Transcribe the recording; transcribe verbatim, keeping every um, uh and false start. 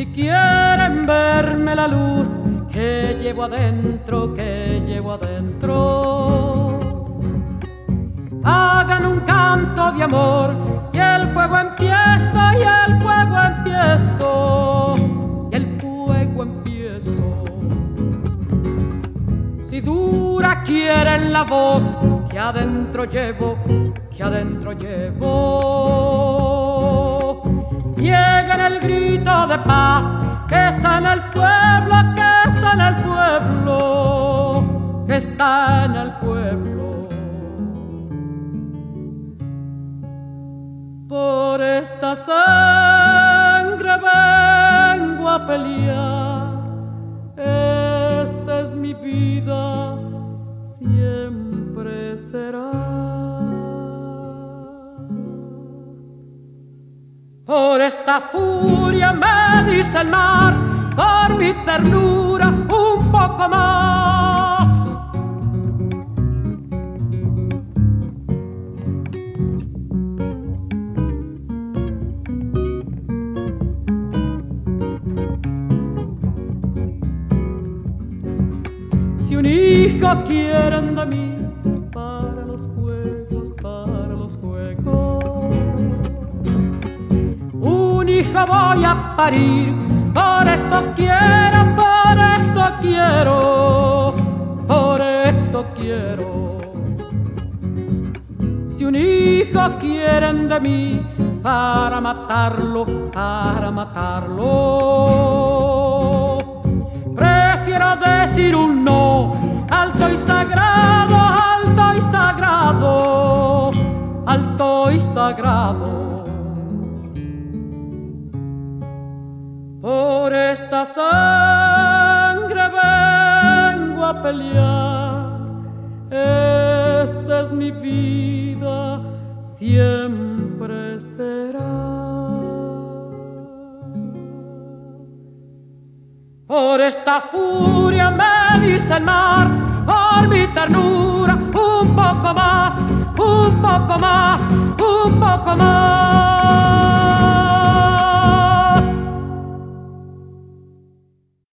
Si quieren verme la luz que llevo adentro, que llevo adentro, hagan un canto de amor y el fuego empieza, y el fuego empiezo, y el fuego empiezo. Si dura quieren la voz que adentro llevo, que adentro llevo, lleguen el grito de paz que está en el pueblo, que está en el pueblo, que está en el pueblo. Por esta sangre vengo a pelear, esta es mi vida, siempre será. Por esta furia me dice el mar, por mi ternura un poco más. Si un hijo quieren de mí para los juegos, para los juegos, un hijo voy a parir, por eso quiero, por eso quiero, por eso quiero. Si un hijo quieren de mí para matarlo, para matarlo, prefiero decir un no, alto y sagrado, alto y sagrado, alto y sagrado. Por esta sangre vengo a pelear, esta es mi vida, siempre será. Por esta furia me dice el mar, por mi ternura un poco más, un poco más, un poco más.